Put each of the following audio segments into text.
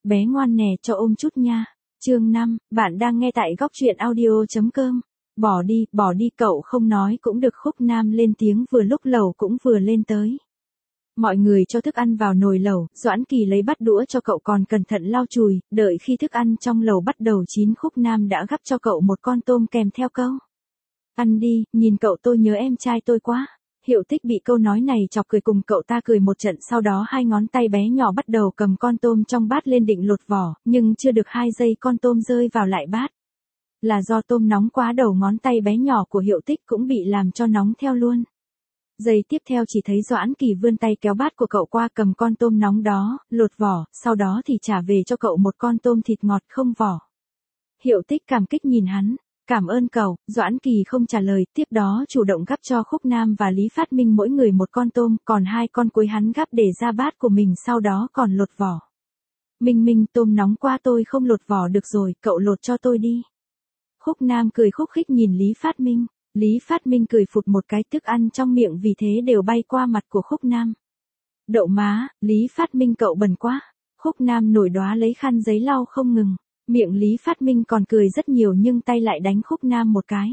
bé ngoan nè cho ôm chút nha. Chương 5, bạn đang nghe tại góc truyện audio.com. Bỏ đi cậu không nói cũng được. Khúc Nam lên tiếng vừa lúc lẩu cũng vừa lên tới. Mọi người cho thức ăn vào nồi lẩu, Doãn Kỳ lấy bát đũa cho cậu còn cẩn thận lau chùi, đợi khi thức ăn trong lẩu bắt đầu chín Khúc Nam đã gắp cho cậu một con tôm kèm theo câu. Ăn đi, nhìn cậu tôi nhớ em trai tôi quá. Hiệu Tích bị câu nói này chọc cười cùng cậu ta cười một trận, sau đó hai ngón tay bé nhỏ bắt đầu cầm con tôm trong bát lên định lột vỏ, nhưng chưa được 2 giây con tôm rơi vào lại bát. Là do tôm nóng quá, đầu ngón tay bé nhỏ của Hiệu Tích cũng bị làm cho nóng theo luôn. Giây tiếp theo chỉ thấy Doãn Kỳ vươn tay kéo bát của cậu qua cầm con tôm nóng đó, lột vỏ, sau đó thì trả về cho cậu một con tôm thịt ngọt không vỏ. Hiệu Tích cảm kích nhìn hắn. Cảm ơn cậu. Doãn Kỳ không trả lời, tiếp đó chủ động gắp cho Khúc Nam và Lý Phát Minh mỗi người một con tôm, còn 2 con cuối hắn gắp để ra bát của mình, sau đó còn lột vỏ. Minh, tôm nóng quá tôi không lột vỏ được rồi, cậu lột cho tôi đi. Khúc Nam cười khúc khích nhìn Lý Phát Minh. Lý Phát Minh cười phụt một cái, thức ăn trong miệng vì thế đều bay qua mặt của Khúc Nam. Đậu má, Lý Phát Minh cậu bẩn quá. Khúc Nam nổi đoá lấy khăn giấy lau không ngừng. Miệng Lý Phát Minh còn cười rất nhiều nhưng tay lại đánh Khúc Nam một cái.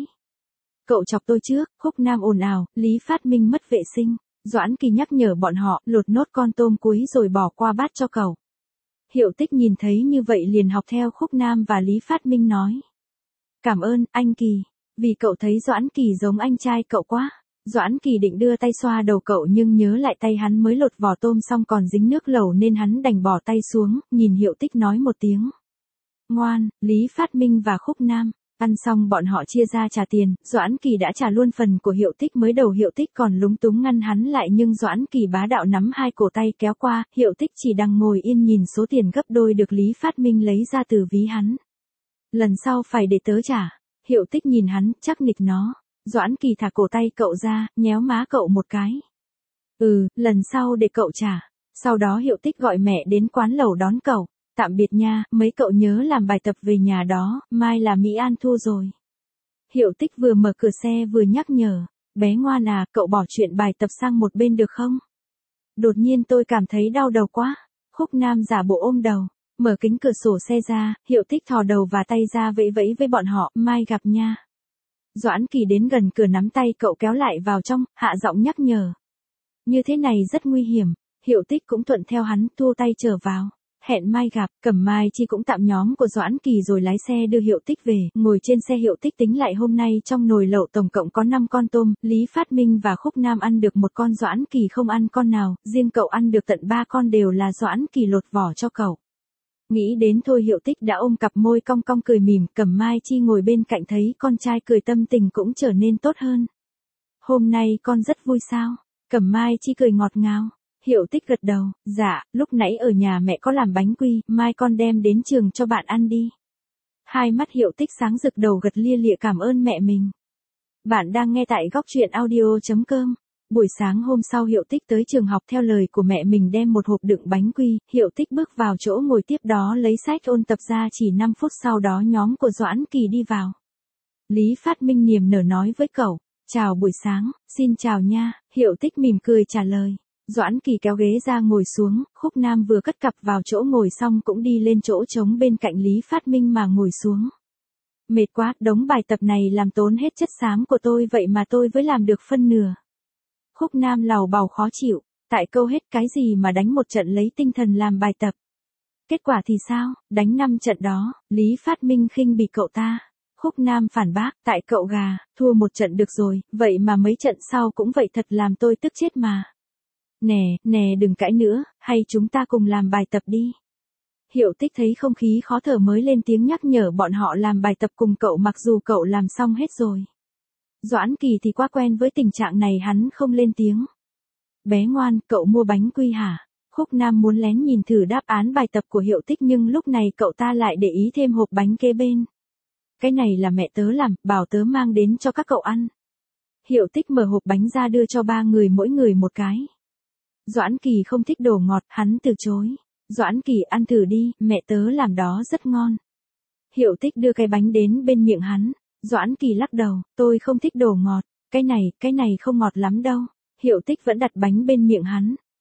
Cậu chọc tôi trước. Khúc Nam ồn ào, Lý Phát Minh mất vệ sinh. Doãn Kỳ nhắc nhở bọn họ lột nốt con tôm cuối rồi bỏ qua bát cho cậu. Hiệu Tích nhìn thấy như vậy liền học theo Khúc Nam và Lý Phát Minh nói. Cảm ơn, anh Kỳ. Vì cậu thấy Doãn Kỳ giống anh trai cậu quá. Doãn Kỳ định đưa tay xoa đầu cậu nhưng nhớ lại tay hắn mới lột vỏ tôm xong còn dính nước lẩu nên hắn đành bỏ tay xuống, nhìn Hiệu Tích nói một tiếng. Ngoan. Lý Phát Minh và Khúc Nam. Ăn xong bọn họ chia ra trả tiền, Doãn Kỳ đã trả luôn phần của Hiệu Tích. Mới đầu Hiệu Tích còn lúng túng ngăn hắn lại nhưng Doãn Kỳ bá đạo nắm 2 cổ tay kéo qua, Hiệu Tích chỉ đang ngồi yên nhìn số tiền gấp đôi được Lý Phát Minh lấy ra từ ví hắn. Lần sau phải để tớ trả. Hiệu Tích nhìn hắn, chắc nịch nó. Doãn Kỳ thả cổ tay cậu ra, nhéo má cậu một cái. Lần sau để cậu trả. Sau đó Hiệu Tích gọi mẹ đến quán lẩu đón cậu. Tạm biệt nha, mấy cậu nhớ làm bài tập về nhà đó, mai là Mỹ An Thu rồi. Hiệu Tích vừa mở cửa xe vừa nhắc nhở. Bé ngoan à, cậu bỏ chuyện bài tập sang một bên được không? Đột nhiên tôi cảm thấy đau đầu quá. Khúc Nam giả bộ ôm đầu. Mở kính cửa sổ xe ra, Hiệu Tích thò đầu và tay ra vẫy vẫy với bọn họ, mai gặp nha. Doãn Kỳ đến gần cửa nắm tay cậu kéo lại vào trong, hạ giọng nhắc nhở. Như thế này rất nguy hiểm. Hiệu Tích cũng thuận theo hắn, thua tay trở vào. Hẹn mai gặp. Cẩm Mai Chi cũng tạm nhóm của Doãn Kỳ rồi lái xe đưa Hiệu Tích về. Ngồi trên xe Hiệu Tích tính lại hôm nay trong nồi lẩu tổng cộng có 5 con tôm, Lý Phát Minh và Khúc Nam ăn được 1 con, Doãn Kỳ không ăn con nào, riêng cậu ăn được tận 3 con, đều là Doãn Kỳ lột vỏ cho cậu. Nghĩ đến thôi Hiệu Tích đã ôm cặp môi cong cong cười mỉm, Cẩm Mai Chi ngồi bên cạnh thấy con trai cười tâm tình cũng trở nên tốt hơn. Hôm nay con rất vui sao? Cẩm Mai Chi cười ngọt ngào. Hiệu Tích gật đầu, dạ, lúc nãy ở nhà mẹ có làm bánh quy, mai con đem đến trường cho bạn ăn đi. Hai mắt Hiệu Tích sáng rực, đầu gật lia lịa cảm ơn mẹ mình. Bạn đang nghe tại góc truyện audio.com. Buổi sáng hôm sau Hiệu Tích tới trường học theo lời của mẹ mình đem một hộp đựng bánh quy, Hiệu Tích bước vào chỗ ngồi tiếp đó lấy sách ôn tập ra, chỉ 5 phút sau đó nhóm của Doãn Kỳ đi vào. Lý Phát Minh niềm nở nói với cậu, chào buổi sáng, xin chào nha, Hiệu Tích mỉm cười trả lời. Doãn Kỳ kéo ghế ra ngồi xuống, Khúc Nam vừa cất cặp vào chỗ ngồi xong cũng đi lên chỗ trống bên cạnh Lý Phát Minh mà ngồi xuống. Mệt quá, đống bài tập này làm tốn hết chất xám của tôi vậy mà tôi mới làm được phân nửa. Khúc Nam làu bàu khó chịu, tại câu hết cái gì mà đánh một trận lấy tinh thần làm bài tập. Kết quả thì sao, đánh 5 trận đó, Lý Phát Minh khinh bỉ cậu ta. Khúc Nam phản bác, tại cậu gà, thua 1 trận được rồi, vậy mà mấy trận sau cũng vậy, thật làm tôi tức chết mà. Nè đừng cãi nữa, hay chúng ta cùng làm bài tập đi. Hiệu Tích thấy không khí khó thở mới lên tiếng nhắc nhở bọn họ làm bài tập cùng cậu mặc dù cậu làm xong hết rồi. Doãn Kỳ thì quá quen với tình trạng này hắn không lên tiếng. Bé ngoan, cậu mua bánh quy hả? Khúc Nam muốn lén nhìn thử đáp án bài tập của Hiệu Tích nhưng lúc này cậu ta lại để ý thêm hộp bánh kế bên. Cái này là mẹ tớ làm, bảo tớ mang đến cho các cậu ăn. Hiệu Tích mở hộp bánh ra đưa cho 3 người mỗi người một cái. Doãn Kỳ không thích đồ ngọt, hắn từ chối. Doãn Kỳ ăn thử đi, mẹ tớ làm đó rất ngon. Hiệu Tích đưa cái bánh đến bên miệng hắn. Doãn Kỳ lắc đầu, tôi không thích đồ ngọt, cái này không ngọt lắm đâu. Hiệu Tích vẫn đặt bánh bên miệng hắn.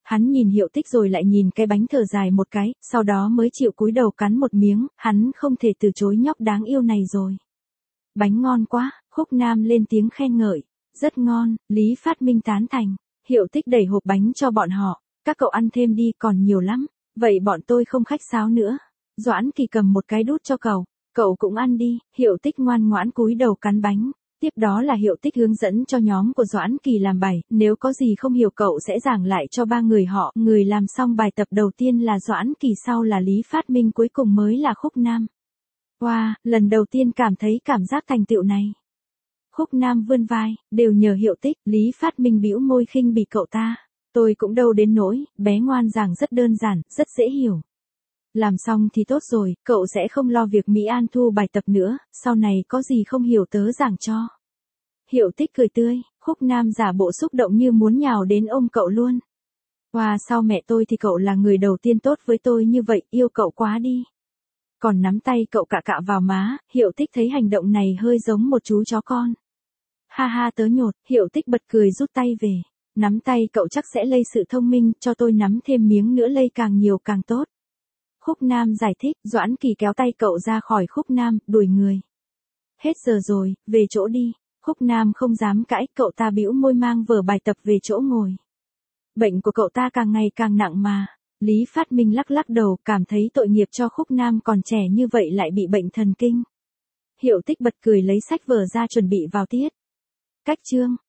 Hắn nhìn Hiệu Tích rồi lại nhìn cái bánh thở dài một cái, sau đó mới chịu cúi đầu cắn một miếng, hắn không thể từ chối nhóc đáng yêu này rồi. Bánh ngon quá, Khúc Nam lên tiếng khen ngợi. Rất ngon, Lý Phát Minh tán thành. Hiệu Tích đẩy hộp bánh cho bọn họ. Các cậu ăn thêm đi, còn nhiều lắm. Vậy bọn tôi không khách sáo nữa. Doãn Kỳ cầm một cái đút cho cậu. Cậu cũng ăn đi. Hiệu Tích ngoan ngoãn cúi đầu cắn bánh. Tiếp đó là Hiệu Tích hướng dẫn cho nhóm của Doãn Kỳ làm bài. Nếu có gì không hiểu cậu sẽ giảng lại cho ba người họ. Người làm xong bài tập đầu tiên là Doãn Kỳ, sau là Lý Phát Minh, cuối cùng mới là Khúc Nam. Wow, lần đầu tiên cảm thấy cảm giác thành tựu này. Khúc Nam vươn vai, đều nhờ Hiệu Tích. Lý Phát Minh bĩu môi khinh bỉ cậu ta. Tôi cũng đâu đến nỗi, bé ngoan giảng rất đơn giản, rất dễ hiểu. Làm xong thì tốt rồi, cậu sẽ không lo việc Mỹ An thu bài tập nữa, sau này có gì không hiểu tớ giảng cho. Hiệu Tích cười tươi, Khúc Nam giả bộ xúc động như muốn nhào đến ôm cậu luôn. Wow, sau mẹ tôi thì cậu là người đầu tiên tốt với tôi như vậy, yêu cậu quá đi. Còn nắm tay cậu cạ cạ vào má, Hiệu Tích thấy hành động này hơi giống một chú chó con. Ha ha tớ nhột, Hiệu Tích bật cười rút tay về. Nắm tay cậu chắc sẽ lây sự thông minh, cho tôi nắm thêm miếng nữa, lây càng nhiều càng tốt. Khúc Nam giải thích, Doãn Kỳ kéo tay cậu ra khỏi Khúc Nam, đuổi người. Hết giờ rồi, về chỗ đi. Khúc Nam không dám cãi, cậu ta bĩu môi mang vở bài tập về chỗ ngồi. Bệnh của cậu ta càng ngày càng nặng mà. Lý Phát Minh lắc lắc đầu, cảm thấy tội nghiệp cho Khúc Nam còn trẻ như vậy lại bị bệnh thần kinh. Hiệu Tích bật cười lấy sách vở ra chuẩn bị vào tiết. Cách chương